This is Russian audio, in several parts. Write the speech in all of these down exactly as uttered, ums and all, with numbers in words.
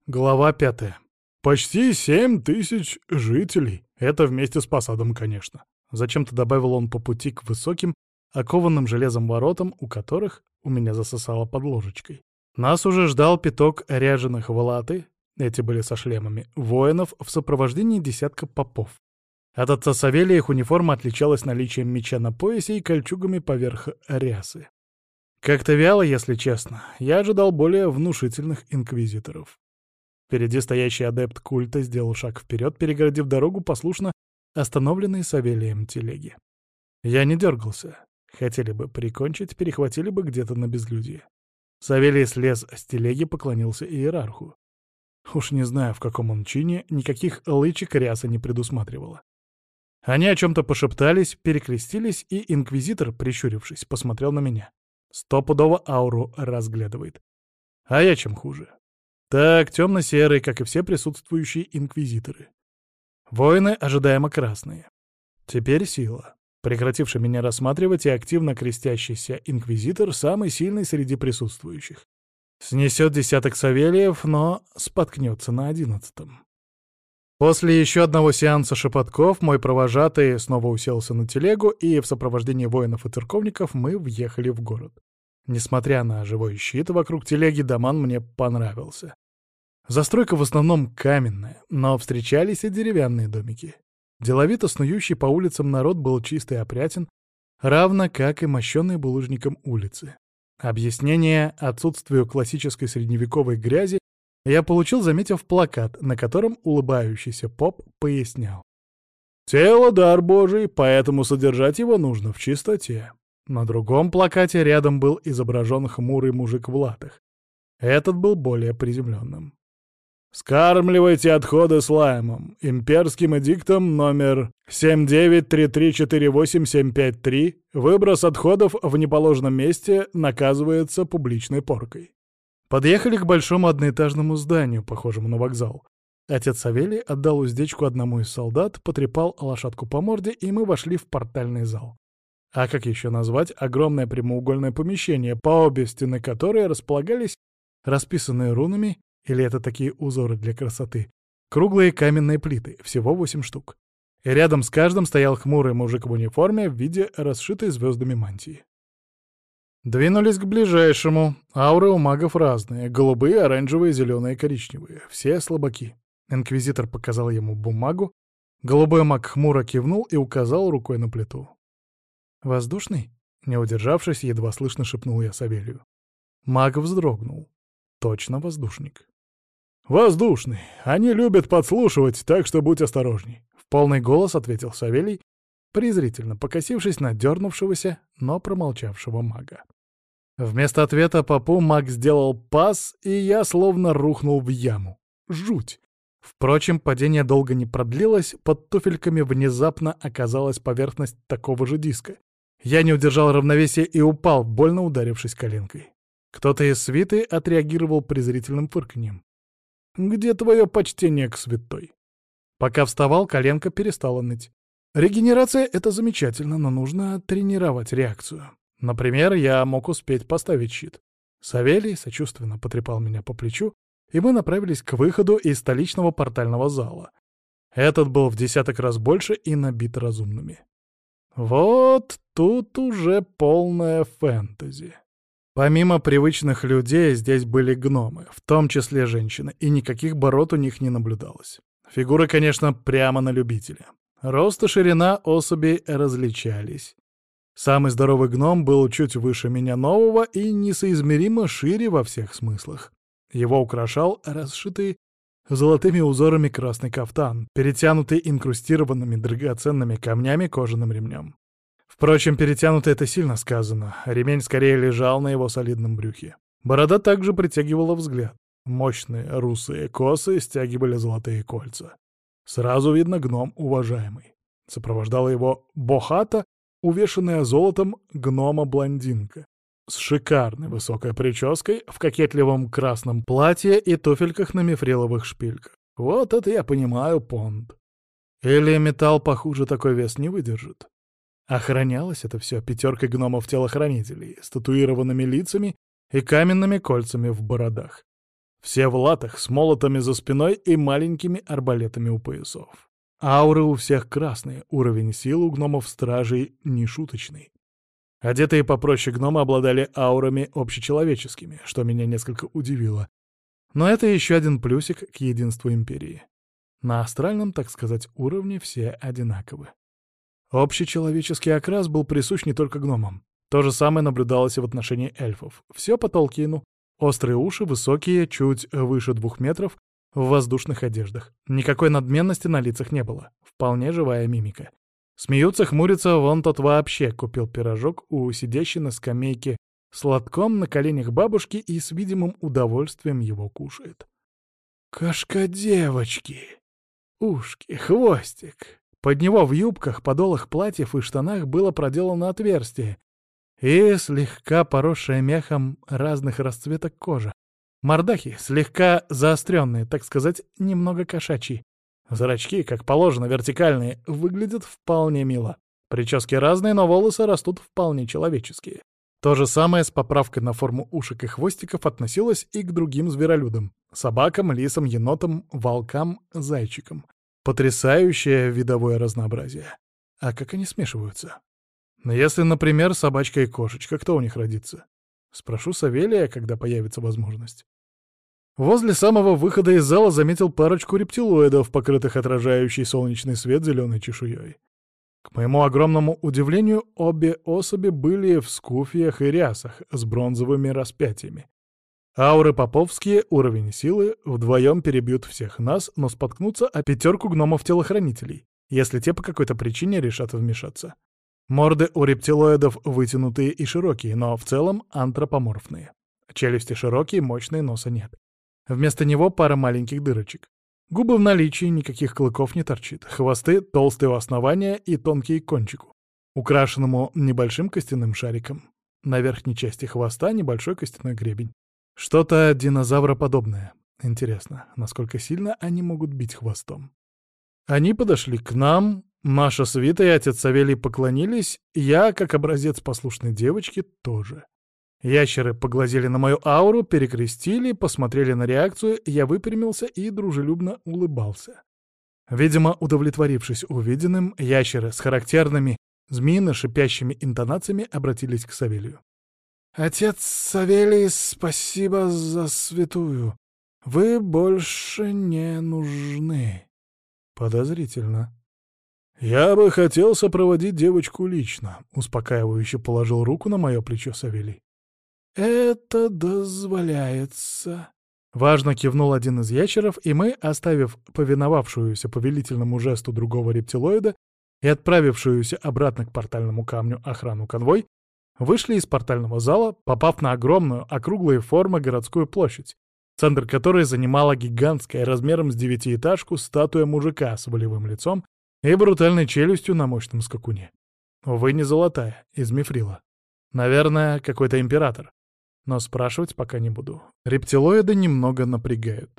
Глава пятая. Почти семь тысяч жителей. Это вместе с посадом, конечно. Зачем-то добавил он по пути к высоким, окованным железом воротам, у которых у меня засосало под ложечкой. Нас уже ждал пяток ряженых в латы, эти были со шлемами, воинов в сопровождении десятка попов. От отца Савелия их униформа отличалась наличием меча на поясе и кольчугами поверх рясы. Как-то вяло, если честно. Я ожидал более внушительных инквизиторов. Впереди стоящий адепт культа сделал шаг вперед, перегородив дорогу послушно остановленной Савелием телеги. Я не дергался. Хотели бы прикончить, перехватили бы где-то на безлюдье. Савелий слез с телеги, поклонился иерарху. Уж не знаю, в каком он чине, никаких лычек ряса не предусматривало. Они о чем-то пошептались, перекрестились, и инквизитор, прищурившись, посмотрел на меня. Стопудово ауру разглядывает. А я чем хуже? Так, темно-серый, как и все присутствующие инквизиторы. Воины ожидаемо красные. Теперь сила. Прекративший меня рассматривать и активно крестящийся инквизитор самый сильный среди присутствующих. Снесет десяток Савелиев, но споткнется на одиннадцатом. После еще одного сеанса шепотков мой провожатый снова уселся на телегу, и в сопровождении воинов и церковников мы въехали в город. Несмотря на живой щит вокруг телеги, Даман мне понравился. Застройка в основном каменная, но встречались и деревянные домики. Деловито снующий по улицам народ был чист и опрятен, равно как и мощенные булыжником улицы. Объяснение отсутствию классической средневековой грязи я получил, заметив плакат, на котором улыбающийся поп пояснял. «Тело — дар Божий, поэтому содержать его нужно в чистоте». На другом плакате рядом был изображен хмурый мужик в латах. Этот был более приземленным. «Скармливайте отходы слаймом. Имперским эдиктом номер семь девять три три четыре восемь семь пять три выброс отходов в неположенном месте наказывается публичной поркой». Подъехали к большому одноэтажному зданию, похожему на вокзал. Отец Савелий отдал уздечку одному из солдат, потрепал лошадку по морде, и мы вошли в портальный зал. А как еще назвать огромное прямоугольное помещение, по обе стены которой располагались расписанные рунами, или это такие узоры для красоты, круглые каменные плиты, всего восемь штук. И рядом с каждым стоял хмурый мужик в униформе в виде расшитой звездами мантии. Двинулись к ближайшему. Ауры у магов разные. Голубые, оранжевые, зеленые, коричневые. Все слабаки. Инквизитор показал ему бумагу. Голубой маг хмуро кивнул и указал рукой на плиту. «Воздушный?» Не удержавшись, едва слышно шепнул я Савелию. Маг вздрогнул. Точно воздушник. «Воздушный. Они любят подслушивать, так что будь осторожней», — в полный голос ответил Савелий, презрительно покосившись на дернувшегося, но промолчавшего мага. Вместо ответа попу маг сделал пас, и я словно рухнул в яму. Жуть! Впрочем, падение долго не продлилось, под туфельками внезапно оказалась поверхность такого же диска. Я не удержал равновесия и упал, больно ударившись коленкой. Кто-то из свиты отреагировал презрительным фырканьем. «Где твое почтение к святой?» Пока вставал, коленка перестала ныть. Регенерация — это замечательно, но нужно тренировать реакцию. Например, я мог успеть поставить щит. Савелий сочувственно потрепал меня по плечу, и мы направились к выходу из столичного портального зала. Этот был в десяток раз больше и набит разумными. Вот тут уже полная фэнтези. Помимо привычных людей, здесь были гномы, в том числе женщины, и никаких бород у них не наблюдалось. Фигуры, конечно, прямо на любителя. Рост и ширина особей различались. Самый здоровый гном был чуть выше меня нового и несоизмеримо шире во всех смыслах. Его украшал расшитый золотыми узорами красный кафтан, перетянутый инкрустированными драгоценными камнями кожаным ремнем. Впрочем, перетянутый — это сильно сказано. Ремень скорее лежал на его солидном брюхе. Борода также притягивала взгляд. Мощные русые косы стягивали золотые кольца. Сразу видно, гном уважаемый. Сопровождала его бохата, увешанная золотом гнома-блондинка, с шикарной высокой прической, в кокетливом красном платье и туфельках на мифриловых шпильках. Вот это я понимаю понт. Или металл похуже такой вес не выдержит. Охранялось это все пятеркой гномов-телохранителей с татуированными лицами и каменными кольцами в бородах. Все в латах, с молотами за спиной и маленькими арбалетами у поясов. Ауры у всех красные, уровень силы у гномов-стражей нешуточный. Одетые попроще гномы обладали аурами общечеловеческими, что меня несколько удивило. Но это еще один плюсик к единству Империи. На астральном, так сказать, уровне все одинаковы. Общечеловеческий окрас был присущ не только гномам. То же самое наблюдалось и в отношении эльфов. Все по Толкину. Острые уши, высокие, чуть выше двух метров, в воздушных одеждах. Никакой надменности на лицах не было. Вполне живая мимика. Смеются, хмурятся, вон тот вообще купил пирожок у сидящей на скамейке с лотком на коленях бабушки и с видимым удовольствием его кушает. Кошка девочки. Ушки, хвостик. Под него в юбках, подолах платьев и штанах было проделано отверстие, и слегка поросшая мехом разных расцветок кожа. Мордахи слегка заостренные, так сказать, немного кошачьи. Зрачки, как положено, вертикальные, выглядят вполне мило. Прически разные, но волосы растут вполне человеческие. То же самое с поправкой на форму ушек и хвостиков относилось и к другим зверолюдам — собакам, лисам, енотам, волкам, зайчикам. Потрясающее видовое разнообразие. А как они смешиваются? Если, например, собачка и кошечка, кто у них родится? Спрошу Савелия, когда появится возможность. Возле самого выхода из зала заметил парочку рептилоидов, покрытых отражающей солнечный свет зеленой чешуей. К моему огромному удивлению, обе особи были в скуфьях и рясах с бронзовыми распятиями. Ауры поповские, уровень силы, вдвоем перебьют всех нас, но споткнутся о пятерку гномов-телохранителей, если те по какой-то причине решат вмешаться. Морды у рептилоидов вытянутые и широкие, но в целом антропоморфные. Челюсти широкие, мощные, носа нет. Вместо него пара маленьких дырочек. Губы в наличии, никаких клыков не торчит. Хвосты толстые у основания и тонкие к кончику, украшенному небольшим костяным шариком. На верхней части хвоста небольшой костяной гребень. Что-то динозавроподобное. Интересно, насколько сильно они могут бить хвостом. Они подошли к нам. Маша с Витой и отец Савелий поклонились, я, как образец послушной девочки, тоже. Ящеры поглазели на мою ауру, перекрестили, посмотрели на реакцию, я выпрямился и дружелюбно улыбался. Видимо, удовлетворившись увиденным, ящеры с характерными змеино-шипящими интонациями обратились к Савелию. «Отец Савелий, спасибо за святую. Вы больше не нужны». Подозрительно. «Я бы хотел сопроводить девочку лично», — успокаивающе положил руку на мое плечо Савелий. «Это дозволяется». Важно кивнул один из ящеров, и мы, оставив повиновавшуюся повелительному жесту другого рептилоида и отправившуюся обратно к портальному камню охрану конвой, вышли из портального зала, попав на огромную, округлой формы городскую площадь, центр которой занимала гигантская размером с девятиэтажку статуя мужика с волевым лицом и брутальной челюстью на мощном скакуне. Увы, не золотая, из мифрила. Наверное, какой-то император. Но спрашивать пока не буду. Рептилоиды немного напрягают.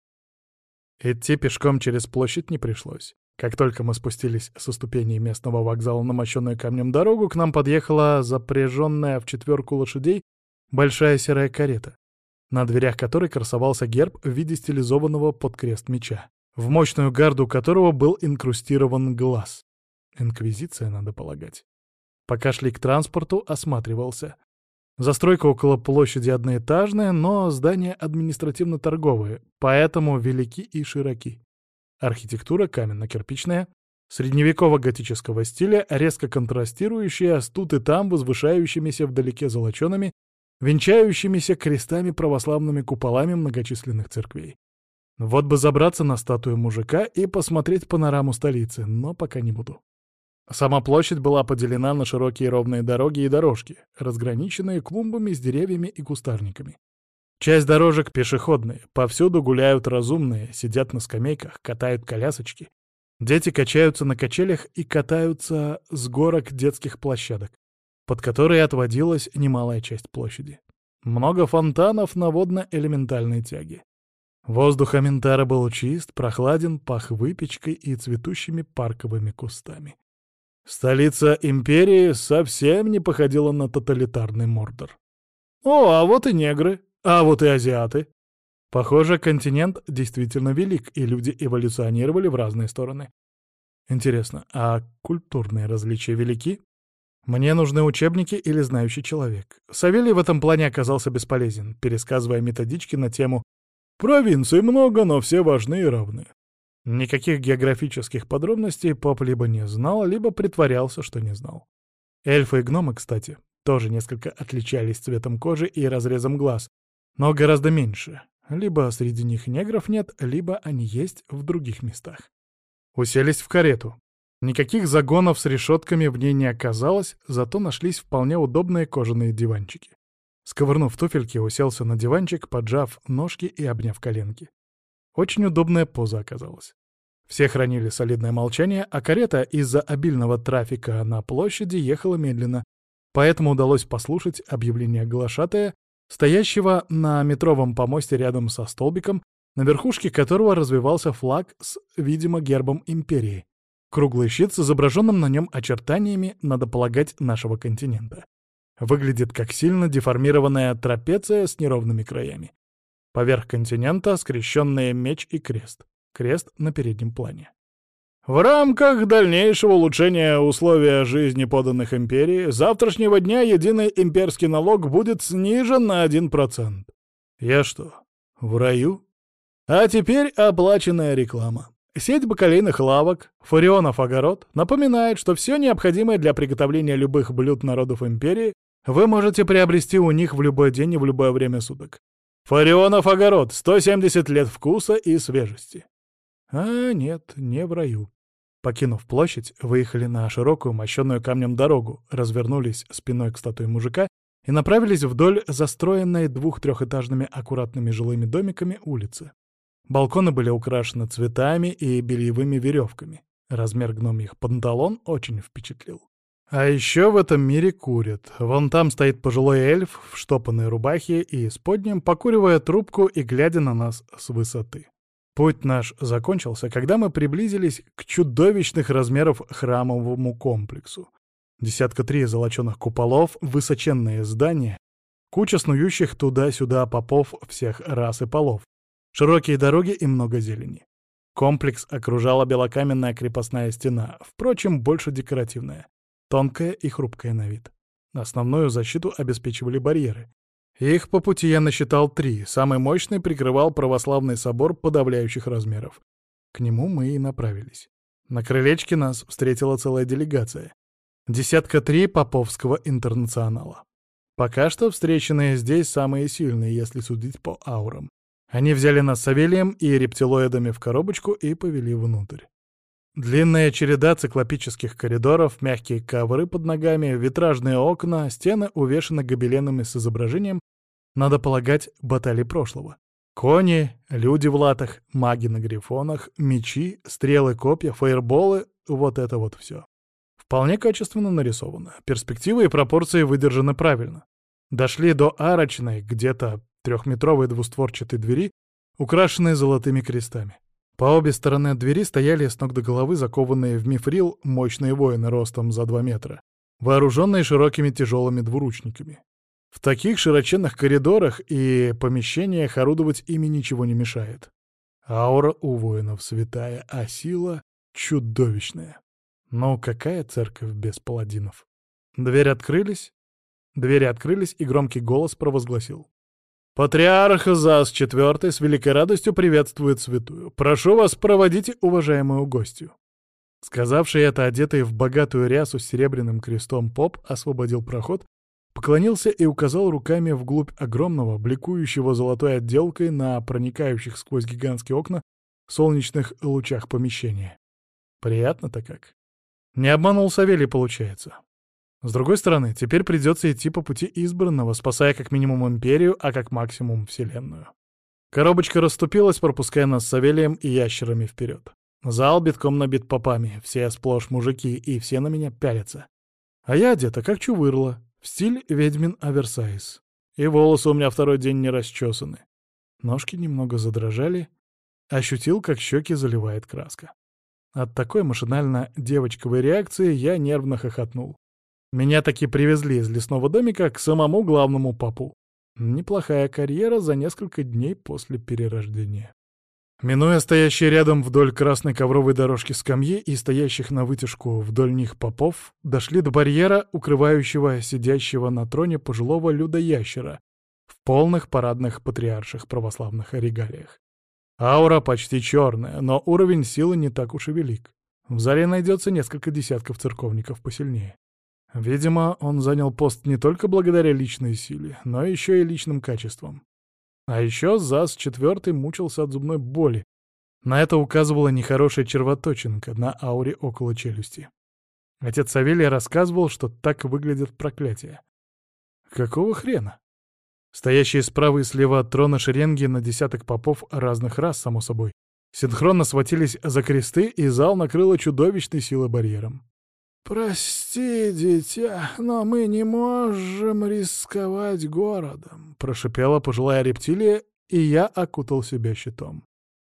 Идти пешком через площадь не пришлось. Как только мы спустились со ступеней местного вокзала на мощенную камнем дорогу, к нам подъехала запряженная в четверку лошадей большая серая карета, на дверях которой красовался герб в виде стилизованного под крест меча, в мощную гарду которого был инкрустирован глаз. Инквизиция, надо полагать. Пока шли к транспорту, осматривался. Застройка около площади одноэтажная, но здания административно-торговые, поэтому велики и широки. Архитектура каменно-кирпичная, средневеково-готического стиля, резко контрастирующая с тут и там возвышающимися вдалеке золочеными, венчающимися крестами православными куполами многочисленных церквей. Вот бы забраться на статую мужика и посмотреть панораму столицы, но пока не буду. Сама площадь была поделена на широкие ровные дороги и дорожки, разграниченные клумбами с деревьями и кустарниками. Часть дорожек пешеходные, повсюду гуляют разумные, сидят на скамейках, катают колясочки. Дети качаются на качелях и катаются с горок детских площадок, под которые отводилась немалая часть площади. Много фонтанов на водно-элементальной тяге. Воздух Аментара был чист, прохладен, пах выпечкой и цветущими парковыми кустами. Столица империи совсем не походила на тоталитарный Мордор. О, а вот и негры, а вот и азиаты. Похоже, континент действительно велик, и люди эволюционировали в разные стороны. Интересно, а культурные различия велики? Мне нужны учебники или знающий человек. Савелий в этом плане оказался бесполезен, пересказывая методички на тему «Провинций много, но все важны и равны». Никаких географических подробностей поп либо не знал, либо притворялся, что не знал. Эльфы и гномы, кстати, тоже несколько отличались цветом кожи и разрезом глаз, но гораздо меньше. Либо среди них негров нет, либо они есть в других местах. Уселись в карету. Никаких загонов с решетками в ней не оказалось, зато нашлись вполне удобные кожаные диванчики. Сковырнув туфельки, уселся на диванчик, поджав ножки и обняв коленки. Очень удобная поза оказалась. Все хранили солидное молчание, а карета из-за обильного трафика на площади ехала медленно, поэтому удалось послушать объявление глашатая, стоящего на метровом помосте рядом со столбиком, на верхушке которого развивался флаг с, видимо, гербом империи. Круглый щит с изображенным на нем очертаниями, надо полагать, нашего континента. Выглядит как сильно деформированная трапеция с неровными краями. Поверх континента скрещенные меч и крест. Крест на переднем плане. В рамках дальнейшего улучшения условий жизни подданных империи с завтрашнего дня единый имперский налог будет снижен на один процент. Я что, в раю? А теперь оплаченная реклама. Сеть бакалейных лавок «Фарионов огород» напоминает, что все необходимое для приготовления любых блюд народов империи вы можете приобрести у них в любой день и в любое время суток. «Фарионов огород» — сто семьдесят лет вкуса и свежести. А нет, не в раю. Покинув площадь, выехали на широкую, мощенную камнем дорогу, развернулись спиной к статуе мужика и направились вдоль застроенной двух-трехэтажными аккуратными жилыми домиками улицы. Балконы были украшены цветами и бельевыми веревками. Размер гномьих панталон очень впечатлил. А еще в этом мире курят. Вон там стоит пожилой эльф в штопанной рубахе и исподнем, покуривая трубку и глядя на нас с высоты. Путь наш закончился, когда мы приблизились к чудовищных размеров храмовому комплексу. Десятка три золоченых куполов, высоченные здания, куча снующих туда-сюда попов всех рас и полов, широкие дороги и много зелени. Комплекс окружала белокаменная крепостная стена, впрочем, больше декоративная, тонкая и хрупкая на вид. Основную защиту обеспечивали барьеры. Их по пути я насчитал три, самый мощный прикрывал православный собор подавляющих размеров. К нему мы и направились. На крылечке нас встретила целая делегация. Десятка три поповского интернационала. Пока что встреченные здесь самые сильные, если судить по аурам. Они взяли нас с Савелием и рептилоидами в коробочку и повели внутрь. Длинная череда циклопических коридоров, мягкие ковры под ногами, витражные окна, стены увешаны гобеленами с изображением, надо полагать, баталий прошлого. Кони, люди в латах, маги на грифонах, мечи, стрелы, копья, фаерболы — вот это вот все. Вполне качественно нарисовано. Перспективы и пропорции выдержаны правильно. Дошли до арочной, где-то трехметровой двустворчатой двери, украшенной золотыми крестами. По обе стороны от двери стояли с ног до головы закованные в мифрил мощные воины ростом за два метра, вооруженные широкими тяжелыми двуручниками. В таких широченных коридорах и помещениях орудовать ими ничего не мешает. Аура у воинов святая, а сила чудовищная. Но какая церковь без паладинов? Двери открылись, двери открылись, и громкий голос провозгласил: «Патриарх Зас четвёртый с великой радостью приветствует святую. Прошу вас, проводите уважаемую гостью». Сказавший это, одетый в богатую рясу с серебряным крестом поп, освободил проход, поклонился и указал руками вглубь огромного, бликующего золотой отделкой на проникающих сквозь гигантские окна солнечных лучах помещения. Приятно-то как. Не обманул Савелий, получается. С другой стороны, теперь придется идти по пути избранного, спасая как минимум империю, а как максимум вселенную. Коробочка расступилась, пропуская нас с Савелием и ящерами вперед. Зал битком набит попами, все сплошь мужики, и все на меня пялятся. А я одета как чувырла, в стиль ведьмин оверсайз. И волосы у меня второй день не расчесаны. Ножки немного задрожали, ощутил, как щеки заливает краска. От такой машинально девочковой реакции я нервно хохотнул. Меня таки привезли из лесного домика к самому главному попу. Неплохая карьера за несколько дней после перерождения. Минуя стоящие рядом вдоль красной ковровой дорожки скамьи и стоящих на вытяжку вдоль них попов, дошли до барьера, укрывающего сидящего на троне пожилого людоящера в полных парадных патриарших православных регалиях. Аура почти черная, но уровень силы не так уж и велик. В зале найдется несколько десятков церковников посильнее. Видимо, он занял пост не только благодаря личной силе, но еще и личным качествам. А еще Зас четвертый мучился от зубной боли. На это указывала нехорошая червоточинка на ауре около челюсти. Отец Савелий рассказывал, что так выглядят проклятия. Какого хрена? Стоящие справа и слева от трона шеренги на десяток попов разных рас, само собой, синхронно схватились за кресты, и зал накрыло чудовищной силой барьером. «Прости, дитя, но мы не можем рисковать городом», — прошипела пожилая рептилия, и я окутал себя щитом.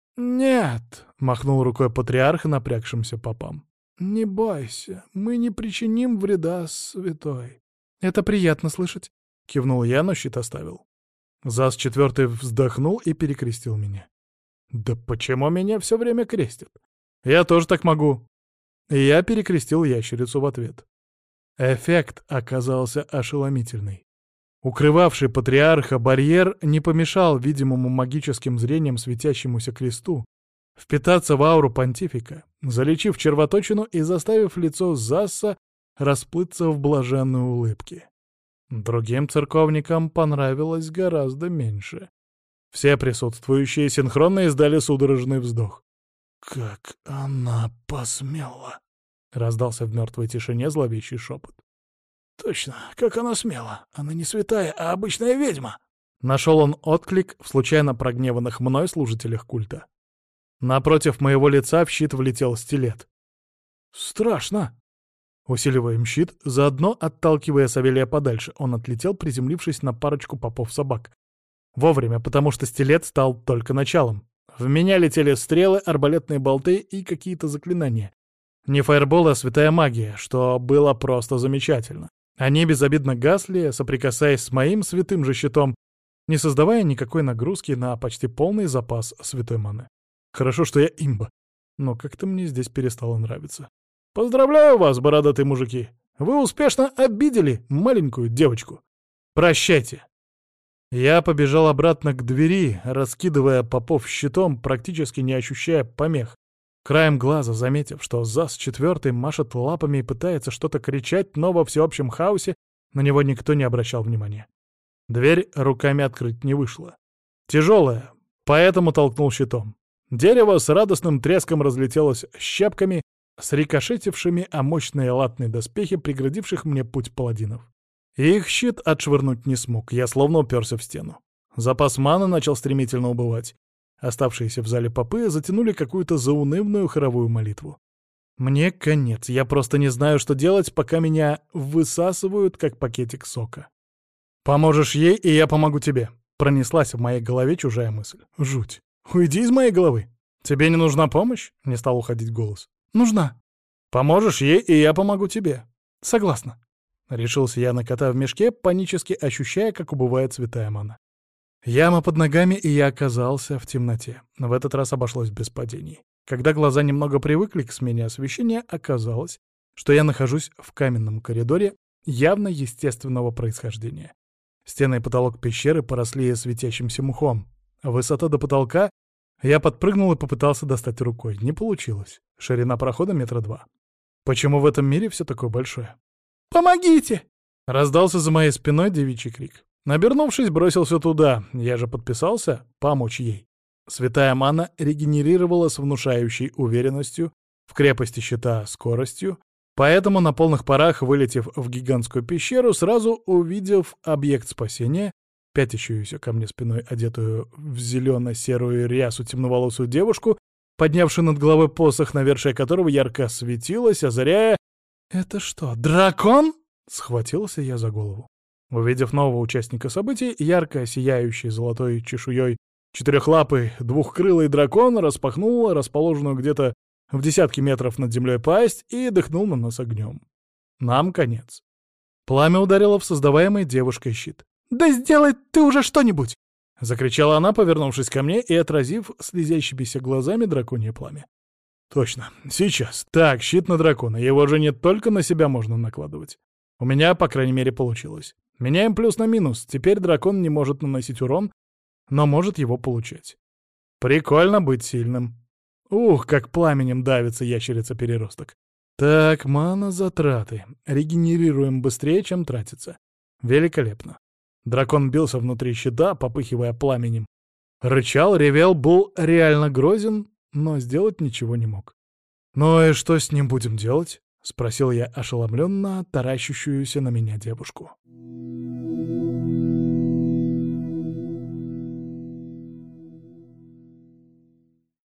«Нет», — махнул рукой патриарх напрягшимся попам. «Не бойся, мы не причиним вреда, святой». «Это приятно слышать», — кивнул я, но щит оставил. Зас четвертый вздохнул и перекрестил меня. «Да почему меня все время крестят? Я тоже так могу». И я перекрестил ящерицу в ответ. Эффект оказался ошеломительный. Укрывавший патриарха барьер не помешал видимому магическим зрением светящемуся кресту впитаться в ауру понтифика, залечив червоточину и заставив лицо Засса расплыться в блаженной улыбке. Другим церковникам понравилось гораздо меньше. Все присутствующие синхронно издали судорожный вздох. «Как она посмела!» — раздался в мертвой тишине зловещий шепот. «Точно, как она смела! Она не святая, а обычная ведьма!» Нашел он отклик в случайно прогневанных мной служителях культа. Напротив моего лица в щит влетел стилет. «Страшно!» Усиливаем щит, заодно отталкивая Савелия подальше, он отлетел, приземлившись на парочку попов-собак. Вовремя, потому что стилет стал только началом. В меня летели стрелы, арбалетные болты и какие-то заклинания. Не фаербол, а святая магия, что было просто замечательно. Они безобидно гасли, соприкасаясь с моим святым же щитом, не создавая никакой нагрузки на почти полный запас святой маны. Хорошо, что я имба, но как-то мне здесь перестало нравиться. Поздравляю вас, бородатые мужики! Вы успешно обидели маленькую девочку. Прощайте! Я побежал обратно к двери, раскидывая попов щитом, практически не ощущая помех. Краем глаза заметив, что Зас четвертый машет лапами и пытается что-то кричать, но во всеобщем хаосе на него никто не обращал внимания. Дверь руками открыть не вышло. Тяжелая, поэтому толкнул щитом. Дерево с радостным треском разлетелось щепками, срикошетившими о мощные латные доспехи, преградивших мне путь паладинов. Их щит отшвырнуть не смог, я словно уперся в стену. Запас маны начал стремительно убывать. Оставшиеся в зале попы затянули какую-то заунывную хоровую молитву. Мне конец, я просто не знаю, что делать, пока меня высасывают, как пакетик сока. «Поможешь ей, и я помогу тебе», — пронеслась в моей голове чужая мысль. Жуть. «Уйди из моей головы». «Тебе не нужна помощь?» — не стал уходить голос. «Нужна». «Поможешь ей, и я помогу тебе». «Согласна». Решился я на кота в мешке, панически ощущая, как убывает святая мана. Яма под ногами, и я оказался в темноте. В этот раз обошлось без падений. Когда глаза немного привыкли к смене освещения, оказалось, что я нахожусь в каменном коридоре явно естественного происхождения. Стены и потолок пещеры поросли светящимся мхом. Высота до потолка я подпрыгнул и попытался достать рукой. Не получилось. Ширина прохода метра два. Почему в этом мире все такое большое? «Помогите!» — раздался за моей спиной девичий крик. Набернувшись, бросился туда. Я же подписался помочь ей. Святая мана регенерировала с внушающей уверенностью, в крепости щита скоростью, поэтому на полных парах, вылетев в гигантскую пещеру, сразу увидев объект спасения, пятящуюся ко мне спиной одетую в зелено-серую рясу темноволосую девушку, поднявшую над головой посох, навершие которого ярко светилось, озаряя... «Это что, дракон?» — схватился я за голову. Увидев нового участника событий, ярко сияющий золотой чешуей четырехлапый двухкрылый дракон распахнул расположенную где-то в десятки метров над землей пасть и дыхнул на нас огнем. Нам конец. Пламя ударило в создаваемый девушкой щит. Да сделай ты уже что-нибудь!» — закричала она, повернувшись ко мне и отразив слезящимися глазами драконье пламя. «Точно, сейчас. Так, щит на дракона. Его же не только на себя можно накладывать. У меня, по крайней мере, получилось. Меняем плюс на минус. Теперь дракон не может наносить урон, но может его получать. Прикольно быть сильным. Ух, как пламенем давится ящерица-переросток. Так, мана-затраты. Регенерируем быстрее, чем тратится. Великолепно. Дракон бился внутри щита, попыхивая пламенем. Рычал, ревел, был реально грозен, но сделать ничего не мог. «Ну и что с ним будем делать?» — спросил я ошеломленно таращущуюся на меня девушку.